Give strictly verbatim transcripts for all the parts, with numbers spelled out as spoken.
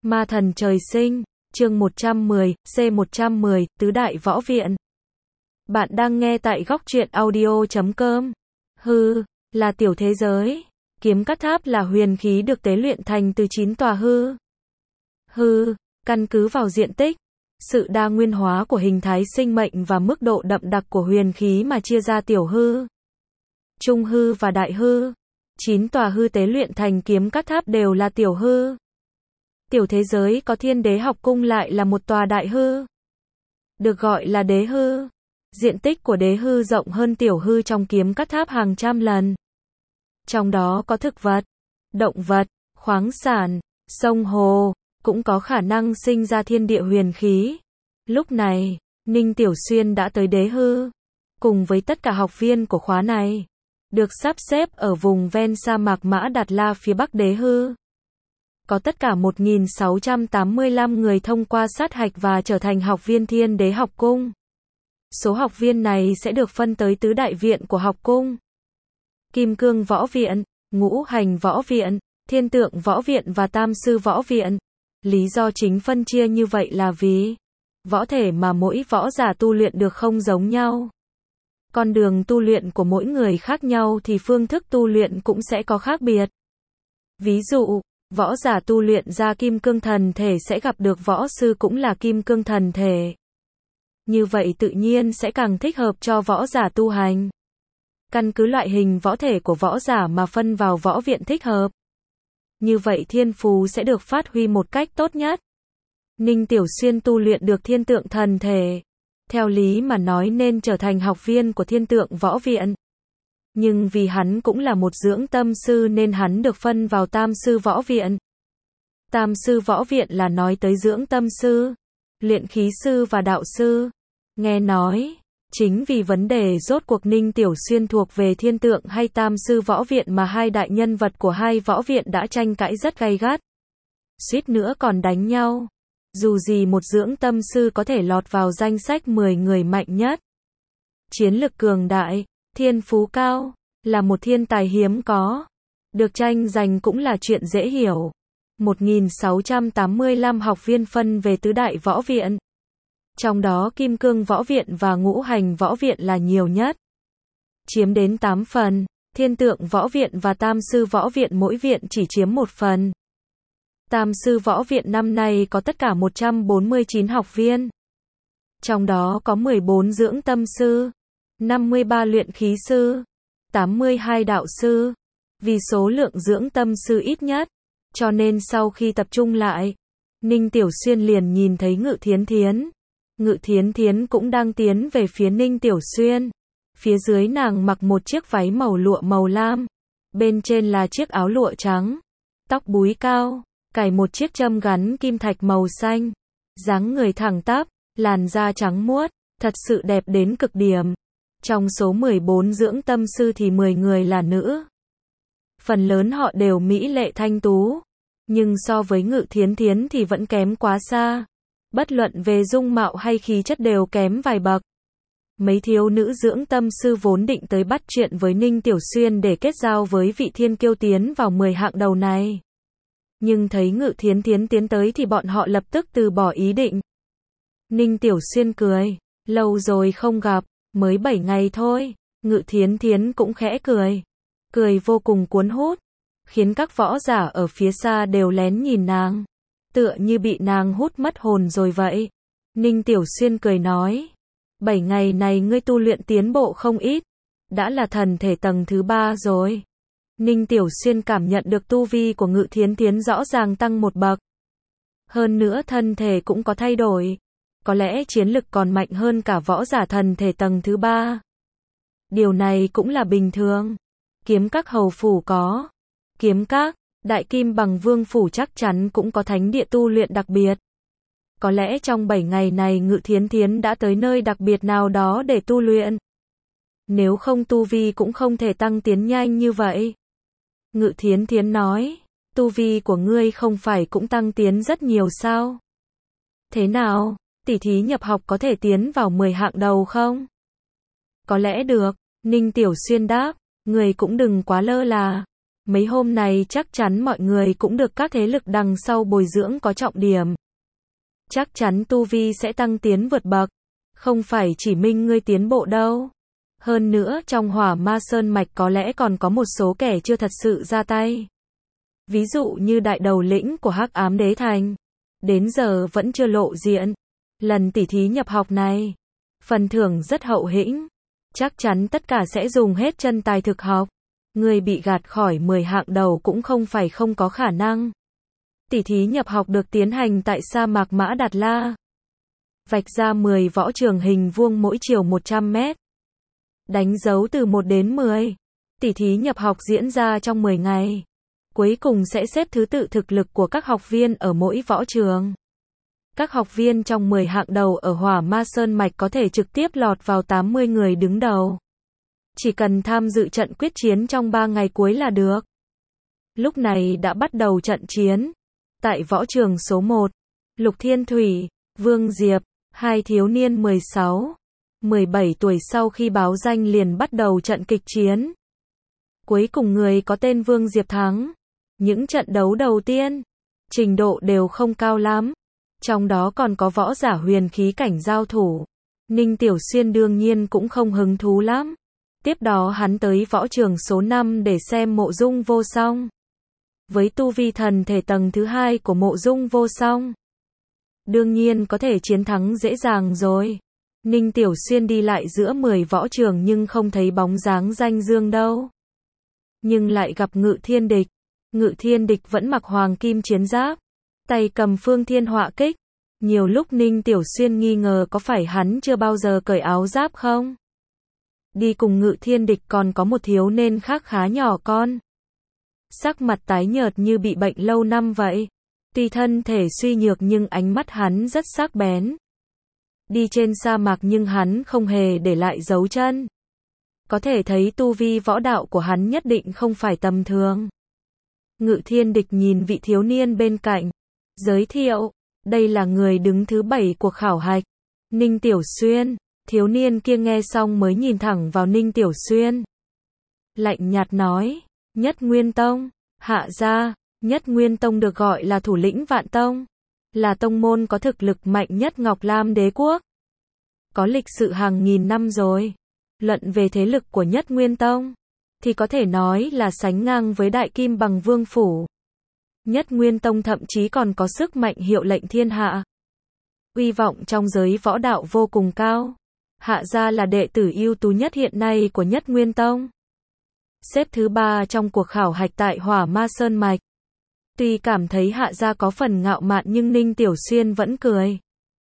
Ma thần trời sinh, chương một trăm mười, C một trăm mười, Tứ Đại Võ Viện. Bạn đang nghe tại góc truyện audio chấm com. Hư, là tiểu thế giới. Kiếm cắt tháp là huyền khí được tế luyện thành từ chín tòa hư. Hư, căn cứ vào diện tích, sự đa nguyên hóa của hình thái sinh mệnh và mức độ đậm đặc của huyền khí mà chia ra tiểu hư, trung hư và đại hư. Chín tòa hư tế luyện thành kiếm cắt tháp đều là tiểu hư. Tiểu thế giới có Thiên Đế học cung lại là một tòa đại hư, được gọi là đế hư. Diện tích của đế hư rộng hơn tiểu hư trong kiếm cắt tháp hàng trăm lần. Trong đó có thực vật, động vật, khoáng sản, sông hồ, cũng có khả năng sinh ra thiên địa huyền khí. Lúc này, Ninh Tiểu Xuyên đã tới đế hư, cùng với tất cả học viên của khóa này, được sắp xếp ở vùng ven sa mạc Mã Đạt La phía bắc đế hư. Có tất cả một nghìn sáu trăm tám mươi lăm người thông qua sát hạch và trở thành học viên Thiên Đế học cung. Số học viên này sẽ được phân tới tứ đại viện của học cung: Kim Cương Võ Viện, Ngũ Hành Võ Viện, Thiên Tượng Võ Viện và Tam Sư Võ Viện. Lý do chính phân chia như vậy là vì võ thể mà mỗi võ giả tu luyện được không giống nhau. Con đường tu luyện của mỗi người khác nhau thì phương thức tu luyện cũng sẽ có khác biệt. Ví dụ, võ giả tu luyện ra kim cương thần thể sẽ gặp được võ sư cũng là kim cương thần thể. Như vậy tự nhiên sẽ càng thích hợp cho võ giả tu hành. Căn cứ loại hình võ thể của võ giả mà phân vào võ viện thích hợp. Như vậy thiên phú sẽ được phát huy một cách tốt nhất. Ninh Tiểu Xuyên tu luyện được thiên tượng thần thể. Theo lý mà nói nên trở thành học viên của Thiên Tượng Võ Viện. Nhưng vì hắn cũng là một dưỡng tâm sư nên hắn được phân vào Tam Sư Võ Viện. Tam Sư Võ Viện là nói tới dưỡng tâm sư, luyện khí sư và đạo sư. Nghe nói, chính vì vấn đề rốt cuộc Ninh Tiểu Xuyên thuộc về Thiên Tượng hay Tam Sư Võ Viện mà hai đại nhân vật của hai võ viện đã tranh cãi rất gay gắt. Suýt nữa còn đánh nhau. Dù gì một dưỡng tâm sư có thể lọt vào danh sách mười người mạnh nhất. Chiến lực cường đại, thiên phú cao, là một thiên tài hiếm có. Được tranh giành cũng là chuyện dễ hiểu. một nghìn sáu trăm tám mươi lăm học viên phân về tứ đại võ viện. Trong đó Kim Cương Võ Viện và Ngũ Hành Võ Viện là nhiều nhất, chiếm đến tám phần. Thiên Tượng Võ Viện và Tam Sư Võ Viện mỗi viện chỉ chiếm một phần. Tam Sư Võ Viện năm nay có tất cả một trăm bốn mươi chín học viên. Trong đó có mười bốn dưỡng tâm sư, năm mươi ba luyện khí sư, tám mươi hai đạo sư. Vì số lượng dưỡng tâm sư ít nhất, cho nên sau khi tập trung lại, Ninh Tiểu Xuyên liền nhìn thấy Ngự Thiến Thiến. Ngự Thiến Thiến cũng đang tiến về phía Ninh Tiểu Xuyên. Phía dưới nàng mặc một chiếc váy màu lụa màu lam, bên trên là chiếc áo lụa trắng, tóc búi cao, cài một chiếc châm gắn kim thạch màu xanh, dáng người thẳng tắp, làn da trắng muốt, thật sự đẹp đến cực điểm. Trong số mười bốn dưỡng tâm sư thì mười người là nữ. Phần lớn họ đều mỹ lệ thanh tú, nhưng so với Ngự Thiến Thiến thì vẫn kém quá xa. Bất luận về dung mạo hay khí chất đều kém vài bậc. Mấy thiếu nữ dưỡng tâm sư vốn định tới bắt chuyện với Ninh Tiểu Xuyên để kết giao với vị thiên kiêu tiến vào mười hạng đầu này. Nhưng thấy Ngự Thiến Thiến tiến tới thì bọn họ lập tức từ bỏ ý định. Ninh Tiểu Xuyên cười, lâu rồi không gặp, mới bảy ngày thôi. Ngự Thiến Thiến cũng khẽ cười, cười vô cùng cuốn hút, khiến các võ giả ở phía xa đều lén nhìn nàng, tựa như bị nàng hút mất hồn rồi vậy. Ninh Tiểu Xuyên cười nói, bảy ngày này ngươi tu luyện tiến bộ không ít, đã là thần thể tầng thứ ba rồi. Ninh Tiểu Xuyên cảm nhận được tu vi của Ngự Thiến Thiến rõ ràng tăng một bậc. Hơn nữa thân thể cũng có thay đổi. Có lẽ chiến lực còn mạnh hơn cả võ giả thần thể tầng thứ ba. Điều này cũng là bình thường. Kiếm các hầu phủ có. Kiếm các, Đại Kim Bằng Vương phủ chắc chắn cũng có thánh địa tu luyện đặc biệt. Có lẽ trong bảy ngày này Ngự Thiến Thiến đã tới nơi đặc biệt nào đó để tu luyện. Nếu không tu vi cũng không thể tăng tiến nhanh như vậy. Ngự Thiến Thiến nói, tu vi của ngươi không phải cũng tăng tiến rất nhiều sao? Thế nào, tỷ thí nhập học có thể tiến vào mười hạng đầu không? Có lẽ được, Ninh Tiểu Xuyên đáp, ngươi cũng đừng quá lơ là. Mấy hôm này chắc chắn mọi người cũng được các thế lực đằng sau bồi dưỡng có trọng điểm. Chắc chắn tu vi sẽ tăng tiến vượt bậc. Không phải chỉ mình ngươi tiến bộ đâu. Hơn nữa trong Hỏa Ma Sơn Mạch có lẽ còn có một số kẻ chưa thật sự ra tay. Ví dụ như đại đầu lĩnh của Hắc Ám Đế Thành. Đến giờ vẫn chưa lộ diện. Lần tỉ thí nhập học này, phần thưởng rất hậu hĩnh. Chắc chắn tất cả sẽ dùng hết chân tài thực học. Người bị gạt khỏi mười hạng đầu cũng không phải không có khả năng. Tỉ thí nhập học được tiến hành tại sa mạc Mã Đạt La. Vạch ra mười võ trường hình vuông mỗi chiều một trăm mét. Đánh dấu từ một đến mười. Tỉ thí nhập học diễn ra trong mười ngày. Cuối cùng sẽ xếp thứ tự thực lực của các học viên ở mỗi võ trường. Các học viên trong mười hạng đầu ở Hỏa Ma Sơn Mạch có thể trực tiếp lọt vào tám mươi người đứng đầu. Chỉ cần tham dự trận quyết chiến trong ba ngày cuối là được. Lúc này đã bắt đầu trận chiến. Tại võ trường số một, Lục Thiên Thủy, Vương Diệp, hai thiếu niên mười sáu, mười bảy tuổi sau khi báo danh liền bắt đầu trận kịch chiến. Cuối cùng người có tên Vương Diệp thắng. Những trận đấu đầu tiên, trình độ đều không cao lắm. Trong đó còn có võ giả huyền khí cảnh giao thủ. Ninh Tiểu Xuyên đương nhiên cũng không hứng thú lắm. Tiếp đó hắn tới võ trường số năm để xem Mộ Dung Vô Song. Với tu vi thần thể tầng thứ hai của Mộ Dung Vô Song, đương nhiên có thể chiến thắng dễ dàng rồi. Ninh Tiểu Xuyên đi lại giữa mười võ trường nhưng không thấy bóng dáng Danh Dương đâu. Nhưng lại gặp Ngự Thiên Địch. Ngự Thiên Địch vẫn mặc hoàng kim chiến giáp, tay cầm phương thiên họa kích. Nhiều lúc Ninh Tiểu Xuyên nghi ngờ có phải hắn chưa bao giờ cởi áo giáp không? Đi cùng Ngự Thiên Địch còn có một thiếu niên khác khá nhỏ con. Sắc mặt tái nhợt như bị bệnh lâu năm vậy. Tuy thân thể suy nhược nhưng ánh mắt hắn rất sắc bén. Đi trên sa mạc nhưng hắn không hề để lại dấu chân. Có thể thấy tu vi võ đạo của hắn nhất định không phải tầm thường. Ngự Thiên Địch nhìn vị thiếu niên bên cạnh, giới thiệu, đây là người đứng thứ bảy cuộc khảo hạch, Ninh Tiểu Xuyên. Thiếu niên kia nghe xong mới nhìn thẳng vào Ninh Tiểu Xuyên. Lạnh nhạt nói, Nhất Nguyên Tông, Hạ gia. Nhất Nguyên Tông được gọi là thủ lĩnh Vạn Tông, là tông môn có thực lực mạnh nhất Ngọc Lam Đế quốc. Có lịch sử hàng nghìn năm rồi. Luận về thế lực của Nhất Nguyên Tông, thì có thể nói là sánh ngang với Đại Kim Bằng Vương Phủ. Nhất Nguyên Tông thậm chí còn có sức mạnh hiệu lệnh thiên hạ. Uy vọng trong giới võ đạo vô cùng cao. Hạ gia là đệ tử ưu tú nhất hiện nay của Nhất Nguyên Tông. Xếp thứ ba trong cuộc khảo hạch tại Hỏa Ma Sơn Mạch. Tuy cảm thấy Hạ gia có phần ngạo mạn nhưng Ninh Tiểu Xuyên vẫn cười.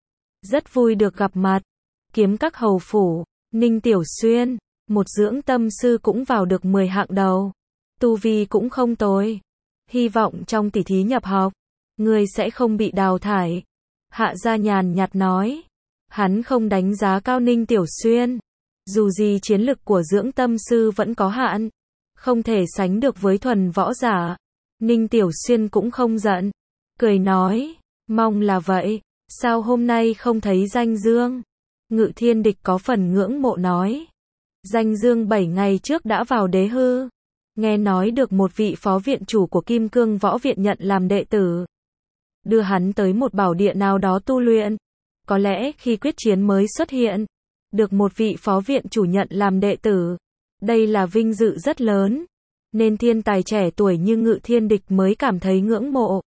Rất vui được gặp mặt. Kiếm các hầu phủ, Ninh Tiểu Xuyên, một dưỡng tâm sư cũng vào được mười hạng đầu. Tu vi cũng không tồi. Hy vọng trong tỉ thí nhập học, người sẽ không bị đào thải. Hạ gia nhàn nhạt nói. Hắn không đánh giá cao Ninh Tiểu Xuyên. Dù gì chiến lực của dưỡng tâm sư vẫn có hạn, không thể sánh được với thuần võ giả. Ninh Tiểu Xuyên cũng không giận, cười nói, mong là vậy, sao hôm nay không thấy Danh Dương? Ngự Thiên Địch có phần ngưỡng mộ nói, Danh Dương bảy ngày trước đã vào đế hư, nghe nói được một vị phó viện chủ của Kim Cương Võ Viện nhận làm đệ tử, đưa hắn tới một bảo địa nào đó tu luyện. Có lẽ khi quyết chiến mới xuất hiện, được một vị phó viện chủ nhận làm đệ tử, đây là vinh dự rất lớn, nên thiên tài trẻ tuổi như Ngự Thiên Địch mới cảm thấy ngưỡng mộ.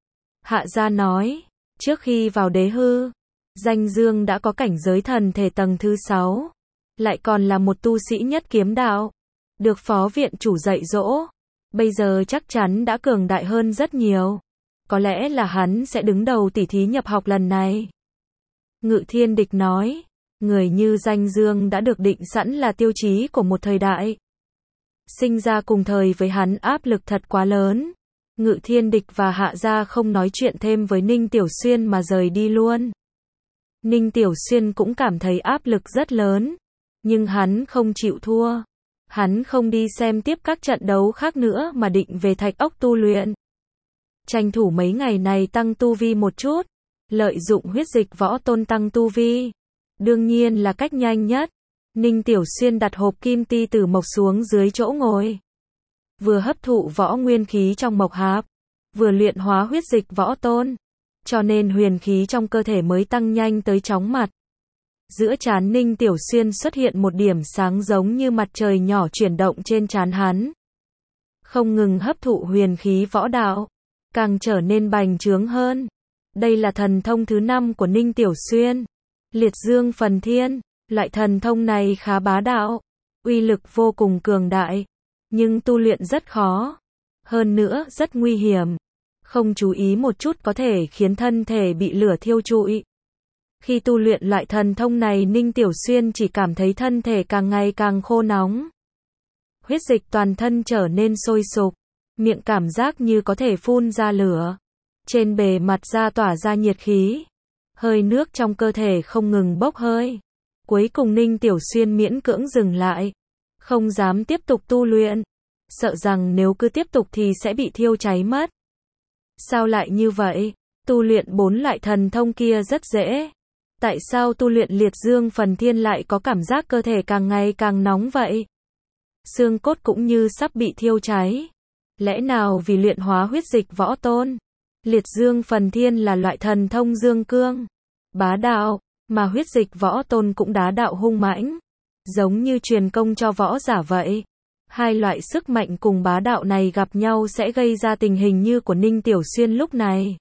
Hạ gia nói, trước khi vào đế hư, Danh Dương đã có cảnh giới thần thể tầng thứ sáu, lại còn là một tu sĩ nhất kiếm đạo, được phó viện chủ dạy dỗ, bây giờ chắc chắn đã cường đại hơn rất nhiều. Có lẽ là hắn sẽ đứng đầu tỉ thí nhập học lần này. Ngự Thiên Địch nói, người như Danh Dương đã được định sẵn là tiêu chí của một thời đại. Sinh ra cùng thời với hắn áp lực thật quá lớn. Ngự Thiên Địch và Hạ gia không nói chuyện thêm với Ninh Tiểu Xuyên mà rời đi luôn. Ninh Tiểu Xuyên cũng cảm thấy áp lực rất lớn, nhưng hắn không chịu thua. Hắn không đi xem tiếp các trận đấu khác nữa mà định về Thạch Ốc tu luyện. Tranh thủ mấy ngày này tăng tu vi một chút, lợi dụng huyết dịch võ tôn tăng tu vi. Đương nhiên là cách nhanh nhất. Ninh Tiểu Xuyên đặt hộp kim ti tử mộc xuống dưới chỗ ngồi. vừa hấp thụ võ nguyên khí trong mộc hạp, vừa luyện hóa huyết dịch võ tôn, cho nên huyền khí trong cơ thể mới tăng nhanh tới chóng mặt. Giữa trán Ninh Tiểu Xuyên xuất hiện một điểm sáng giống như mặt trời nhỏ chuyển động trên trán hắn. Không ngừng hấp thụ huyền khí võ đạo, càng trở nên bành trướng hơn. Đây là thần thông thứ năm của Ninh Tiểu Xuyên, Liệt Dương Phần Thiên. Loại thần thông này khá bá đạo, uy lực vô cùng cường đại, nhưng tu luyện rất khó, hơn nữa rất nguy hiểm. Không chú ý một chút có thể khiến thân thể bị lửa thiêu trụi. Khi tu luyện loại thần thông này, Ninh Tiểu Xuyên chỉ cảm thấy thân thể càng ngày càng khô nóng. Huyết dịch toàn thân trở nên sôi sục, miệng cảm giác như có thể phun ra lửa. Trên bề mặt da tỏa ra nhiệt khí, hơi nước trong cơ thể không ngừng bốc hơi. Cuối cùng Ninh Tiểu Xuyên miễn cưỡng dừng lại, không dám tiếp tục tu luyện, sợ rằng nếu cứ tiếp tục thì sẽ bị thiêu cháy mất. Sao lại như vậy? Tu luyện bốn loại thần thông kia rất dễ. Tại sao tu luyện Liệt Dương Phần Thiên lại có cảm giác cơ thể càng ngày càng nóng vậy? Xương cốt cũng như sắp bị thiêu cháy. Lẽ nào vì luyện hóa huyết dịch võ tôn? Liệt Dương Phần Thiên là loại thần thông dương cương, bá đạo, mà huyết dịch võ tôn cũng đá đạo hung mãnh, giống như truyền công cho võ giả vậy. Hai loại sức mạnh cùng bá đạo này gặp nhau sẽ gây ra tình hình như của Ninh Tiểu Xuyên lúc này.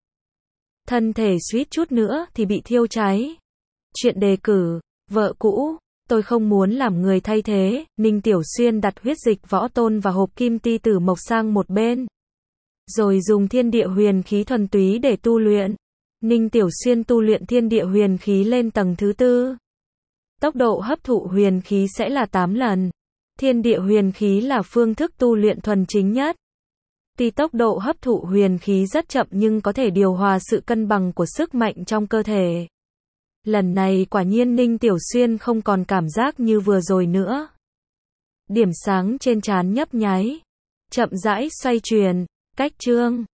Thân thể suýt chút nữa thì bị thiêu cháy. Chuyện đề cử, vợ cũ, tôi không muốn làm người thay thế. Ninh Tiểu Xuyên đặt huyết dịch võ tôn và hộp kim ti tử mộc sang một bên, rồi dùng thiên địa huyền khí thuần túy để tu luyện. Ninh Tiểu Xuyên tu luyện thiên địa huyền khí lên tầng thứ tư. Tốc độ hấp thụ huyền khí sẽ là tám lần. Thiên địa huyền khí là phương thức tu luyện thuần chính nhất. Tuy tốc độ hấp thụ huyền khí rất chậm nhưng có thể điều hòa sự cân bằng của sức mạnh trong cơ thể. Lần này quả nhiên Ninh Tiểu Xuyên không còn cảm giác như vừa rồi nữa. Điểm sáng trên trán nhấp nháy, chậm rãi xoay chuyển, cách chương.